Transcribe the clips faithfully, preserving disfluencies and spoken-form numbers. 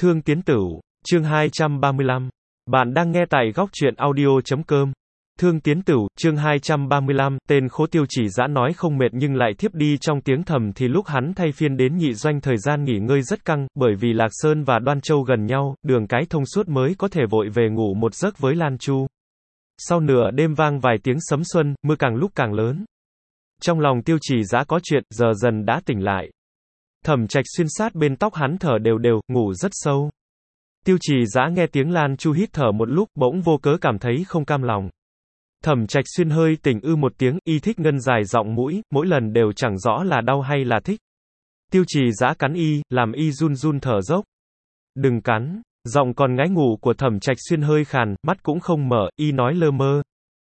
Thương Tiến Tửu, chương hai trăm ba mươi lăm. Bạn đang nghe tại góc truyện audio chấm com. Thương Tiến Tửu, chương hai trăm ba mươi lăm, tên khố Tiêu Chỉ Dã nói không mệt nhưng lại thiếp đi trong tiếng thầm thì lúc hắn thay phiên đến nhị doanh thời gian nghỉ ngơi rất căng, bởi vì Lạc Sơn và Đoan Châu gần nhau, đường cái thông suốt mới có thể vội về ngủ một giấc với Lan Chu. Sau nửa đêm vang vài tiếng sấm xuân, mưa càng lúc càng lớn. Trong lòng Tiêu Chỉ Dã có chuyện, giờ dần đã tỉnh lại. Thẩm Trạch Xuyên sát bên tóc hắn thở đều đều, ngủ rất sâu. Tiêu Chỉ Dã nghe tiếng Lan Chu hít thở một lúc, bỗng vô cớ cảm thấy không cam lòng. Thẩm Trạch Xuyên hơi tỉnh ư một tiếng, y thích ngân dài giọng mũi, mỗi lần đều chẳng rõ là đau hay là thích. Tiêu Chỉ Dã cắn y, làm y run run thở dốc. Đừng cắn, giọng còn ngái ngủ của Thẩm Trạch Xuyên hơi khàn, mắt cũng không mở, y nói lơ mơ.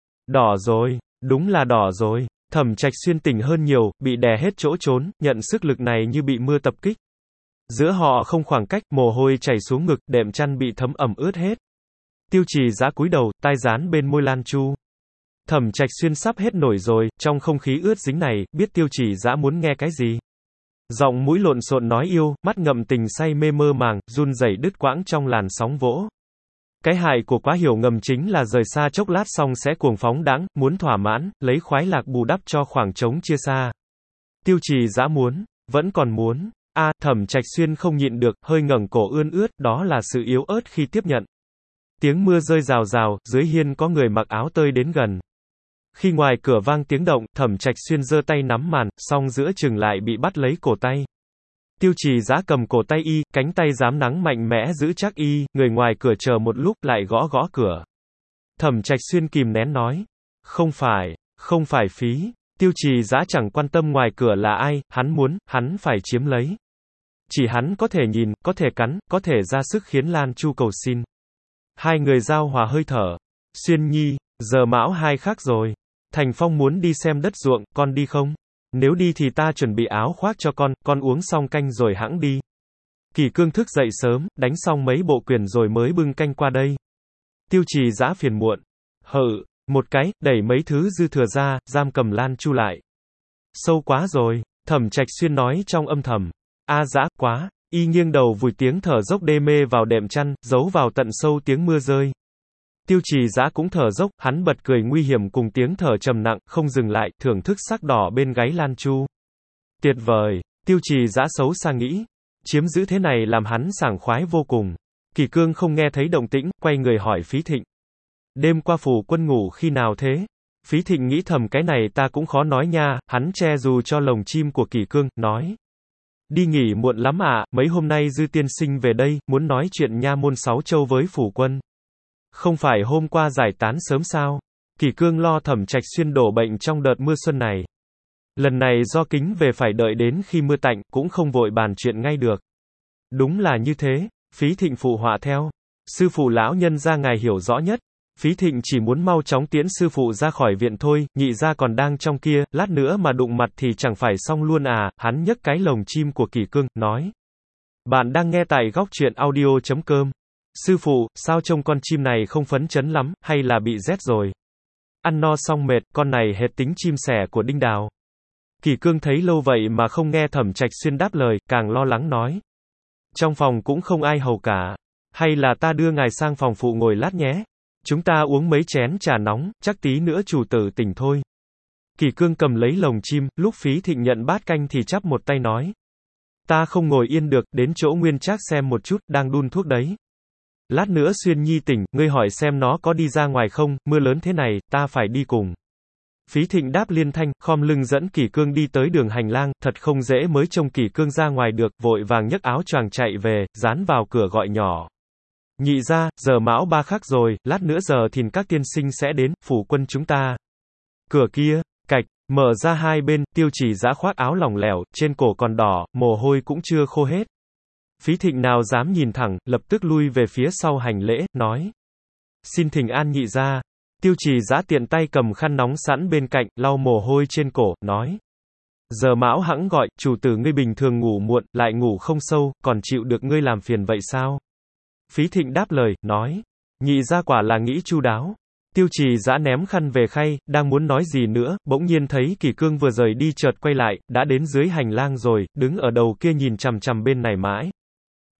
Đỏ rồi, đúng là đỏ rồi. Thẩm Trạch Xuyên tỉnh hơn nhiều, bị đè hết chỗ trốn, nhận sức lực này như bị mưa tập kích. Giữa họ không khoảng cách, mồ hôi chảy xuống ngực, đệm chăn bị thấm ẩm ướt hết. Tiêu Chỉ Dã cúi đầu, tai dán bên môi Lan Chu. Thẩm Trạch Xuyên sắp hết nổi rồi, trong không khí ướt dính này, biết Tiêu Chỉ Dã muốn nghe cái gì. Giọng mũi lộn xộn nói yêu, mắt ngậm tình say mê mơ màng, run rẩy đứt quãng trong làn sóng vỗ. Cái hại của quá hiểu ngầm chính là rời xa chốc lát xong sẽ cuồng phóng đãng, muốn thỏa mãn, lấy khoái lạc bù đắp cho khoảng trống chia xa. Tiêu Chỉ Dã muốn, vẫn còn muốn. A, à, Thẩm Trạch Xuyên không nhịn được, hơi ngẩng cổ ươn ướt, đó là sự yếu ớt khi tiếp nhận. Tiếng mưa rơi rào rào, dưới hiên có người mặc áo tơi đến gần. Khi ngoài cửa vang tiếng động, Thẩm Trạch Xuyên giơ tay nắm màn, song giữa chừng lại bị bắt lấy cổ tay. Tiêu Chỉ Dã cầm cổ tay y, cánh tay rám nắng mạnh mẽ giữ chắc y, người ngoài cửa chờ một lúc lại gõ gõ cửa. Thẩm Trạch Xuyên kìm nén nói, không phải, không phải phí. Tiêu Chỉ Dã chẳng quan tâm ngoài cửa là ai, hắn muốn, hắn phải chiếm lấy. Chỉ hắn có thể nhìn, có thể cắn, có thể ra sức khiến Lan Chu cầu xin. Hai người giao hòa hơi thở. Xuyên nhi, giờ mão hai khác rồi. Thành Phong muốn đi xem đất ruộng, con đi không? Nếu đi thì ta chuẩn bị áo khoác cho con, con uống xong canh rồi hãng đi. Kỳ Cương thức dậy sớm, đánh xong mấy bộ quyền rồi mới bưng canh qua đây. Tiêu Chỉ Dã phiền muộn. Hự, một cái, đẩy mấy thứ dư thừa ra, giam cầm Lan Chu lại. Sâu quá rồi, Thẩm Trạch Xuyên nói trong âm thầm. A Dã, quá. Y nghiêng đầu vùi tiếng thở dốc đê mê vào đệm chăn, giấu vào tận sâu tiếng mưa rơi. Tiêu Chỉ Dã cũng thở dốc, hắn bật cười nguy hiểm cùng tiếng thở trầm nặng, không dừng lại, thưởng thức sắc đỏ bên gáy Lan Chu. Tuyệt vời, Tiêu Chỉ Dã xấu xa nghĩ. Chiếm giữ thế này làm hắn sảng khoái vô cùng. Kỳ Cương không nghe thấy động tĩnh, quay người hỏi Phí Thịnh. Đêm qua phủ quân ngủ khi nào thế? Phí Thịnh nghĩ thầm cái này ta cũng khó nói nha, hắn che dù cho lồng chim của Kỳ Cương, nói. Đi nghỉ muộn lắm à, mấy hôm nay Dư tiên sinh về đây, muốn nói chuyện nha môn sáu châu với phủ quân. Không phải hôm qua giải tán sớm sao? Kỳ Cương lo Thẩm Trạch Xuyên đổ bệnh trong đợt mưa xuân này. Lần này do kính về phải đợi đến khi mưa tạnh, cũng không vội bàn chuyện ngay được. Đúng là như thế, Phí Thịnh phụ họa theo. Sư phụ lão nhân ra ngài hiểu rõ nhất. Phí Thịnh chỉ muốn mau chóng tiễn sư phụ ra khỏi viện thôi, nhị gia còn đang trong kia, lát nữa mà đụng mặt thì chẳng phải xong luôn à, hắn nhấc cái lồng chim của Kỳ Cương, nói. Bạn đang nghe tại góc truyện audio chấm com. Sư phụ, sao trông con chim này không phấn chấn lắm, hay là bị rét rồi? Ăn no xong mệt, con này hệt tính chim sẻ của Đinh Đào. Kỳ Cương thấy lâu vậy mà không nghe Thẩm Trạch Xuyên đáp lời, càng lo lắng nói. Trong phòng cũng không ai hầu cả. Hay là ta đưa ngài sang phòng phụ ngồi lát nhé? Chúng ta uống mấy chén trà nóng, chắc tí nữa chủ tử tỉnh thôi. Kỳ Cương cầm lấy lồng chim, lúc Phí Thịnh nhận bát canh thì chắp một tay nói. Ta không ngồi yên được, đến chỗ Nguyên Trác xem một chút, đang đun thuốc đấy. Lát nữa Xuyên nhi tỉnh, ngươi hỏi xem nó có đi ra ngoài không, mưa lớn thế này, ta phải đi cùng. Phí Thịnh đáp liên thanh, khom lưng dẫn Kỳ Cương đi tới đường hành lang, thật không dễ mới trông Kỳ Cương ra ngoài được, vội vàng nhấc áo choàng chạy về, dán vào cửa gọi nhỏ. Nhị gia, giờ mão ba khắc rồi, lát nữa giờ thìn các tiên sinh sẽ đến, phủ quân chúng ta. Cửa kia, cạch, mở ra hai bên, Tiêu Chỉ Dã khoác áo lỏng lẻo, trên cổ còn đỏ, mồ hôi cũng chưa khô hết. Phí Thịnh nào dám nhìn thẳng, lập tức lui về phía sau hành lễ, nói. Xin thỉnh an nhị gia. Tiêu Chỉ Dã tiện tay cầm khăn nóng sẵn bên cạnh, lau mồ hôi trên cổ, nói. Giờ mão hãng gọi, chủ tử ngươi bình thường ngủ muộn, lại ngủ không sâu, còn chịu được ngươi làm phiền vậy sao? Phí Thịnh đáp lời, nói. Nhị gia quả là nghĩ chu đáo. Tiêu Chỉ Dã ném khăn về khay, đang muốn nói gì nữa, bỗng nhiên thấy Kỳ Cương vừa rời đi chợt quay lại, đã đến dưới hành lang rồi, đứng ở đầu kia nhìn chằm chằm bên này mãi.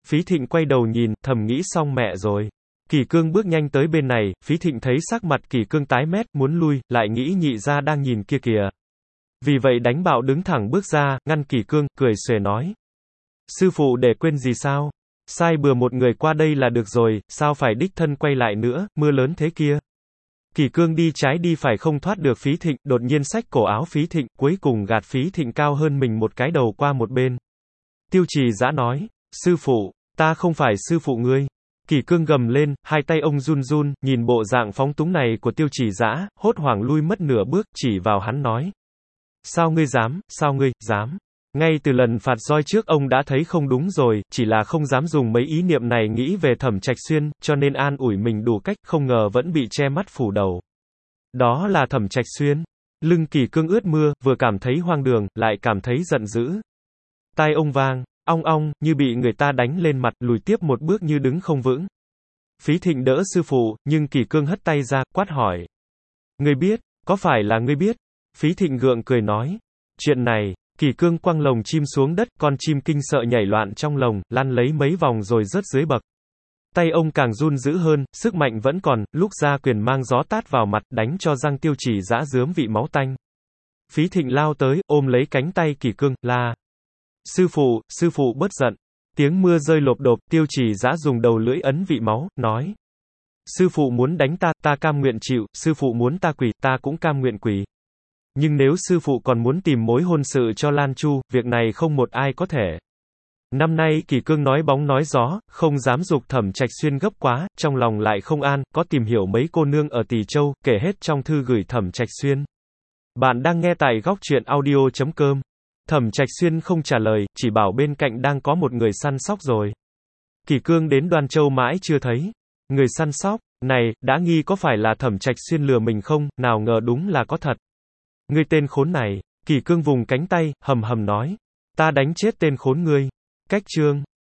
Phí Thịnh quay đầu nhìn, thầm nghĩ xong mẹ rồi. Kỷ Cương bước nhanh tới bên này, Phí Thịnh thấy sắc mặt Kỷ Cương tái mét, muốn lui, lại nghĩ nhị gia đang nhìn kia kìa. Vì vậy đánh bạo đứng thẳng bước ra, ngăn Kỷ Cương, cười xuề nói. Sư phụ để quên gì sao? Sai bừa một người qua đây là được rồi, sao phải đích thân quay lại nữa, mưa lớn thế kia. Kỷ Cương đi trái đi phải không thoát được Phí Thịnh, đột nhiên xách cổ áo Phí Thịnh, cuối cùng gạt Phí Thịnh cao hơn mình một cái đầu qua một bên. Tiêu Trì Dã nói, sư phụ, ta không phải sư phụ ngươi. Kỷ Cương gầm lên, hai tay ông run run, nhìn bộ dạng phóng túng này của Tiêu Trì Dã, hốt hoảng lui mất nửa bước, chỉ vào hắn nói. Sao ngươi dám, sao ngươi, dám. Ngay từ lần phạt roi trước ông đã thấy không đúng rồi, chỉ là không dám dùng mấy ý niệm này nghĩ về Thẩm Trạch Xuyên, cho nên an ủi mình đủ cách, không ngờ vẫn bị che mắt phủ đầu. Đó là Thẩm Trạch Xuyên. Lưng Kỷ Cương ướt mưa, vừa cảm thấy hoang đường, lại cảm thấy giận dữ. Tai ông vang, ong ong, như bị người ta đánh lên mặt, lùi tiếp một bước như đứng không vững. Phí Thịnh đỡ sư phụ, nhưng Kỷ Cương hất tay ra, quát hỏi. Ngươi biết, có phải là ngươi biết? Phí Thịnh gượng cười nói. Chuyện này, Kỷ Cương quăng lồng chim xuống đất, con chim kinh sợ nhảy loạn trong lồng, lăn lấy mấy vòng rồi rớt dưới bậc. Tay ông càng run dữ hơn, sức mạnh vẫn còn, lúc ra quyền mang gió tát vào mặt, đánh cho răng Tiêu Trì Dã rướm vị máu tanh. Phí Thịnh lao tới, ôm lấy cánh tay Kỷ Cương, la. Sư phụ, sư phụ bớt giận. Tiếng mưa rơi lộp độp, Tiêu Trì Dã dùng đầu lưỡi ấn vị máu, nói. Sư phụ muốn đánh ta, ta cam nguyện chịu, sư phụ muốn ta quỳ, ta cũng cam nguyện quỳ. Nhưng nếu sư phụ còn muốn tìm mối hôn sự cho Lan Chu, việc này không một ai có thể. Năm nay Kỷ Cương nói bóng nói gió, không dám dục Thẩm Trạch Xuyên gấp quá, trong lòng lại không an, có tìm hiểu mấy cô nương ở Tỳ Châu, kể hết trong thư gửi Thẩm Trạch Xuyên. Bạn đang nghe tại góc truyện audio chấm com. Thẩm Trạch Xuyên không trả lời, chỉ bảo bên cạnh đang có một người săn sóc rồi. Kỷ Cương đến Đoan Châu mãi chưa thấy. Người săn sóc, này, đã nghi có phải là Thẩm Trạch Xuyên lừa mình không, nào ngờ đúng là có thật. Ngươi tên khốn này, Kỷ Cương vùng cánh tay, hầm hầm nói. Ta đánh chết tên khốn ngươi. Cách chương.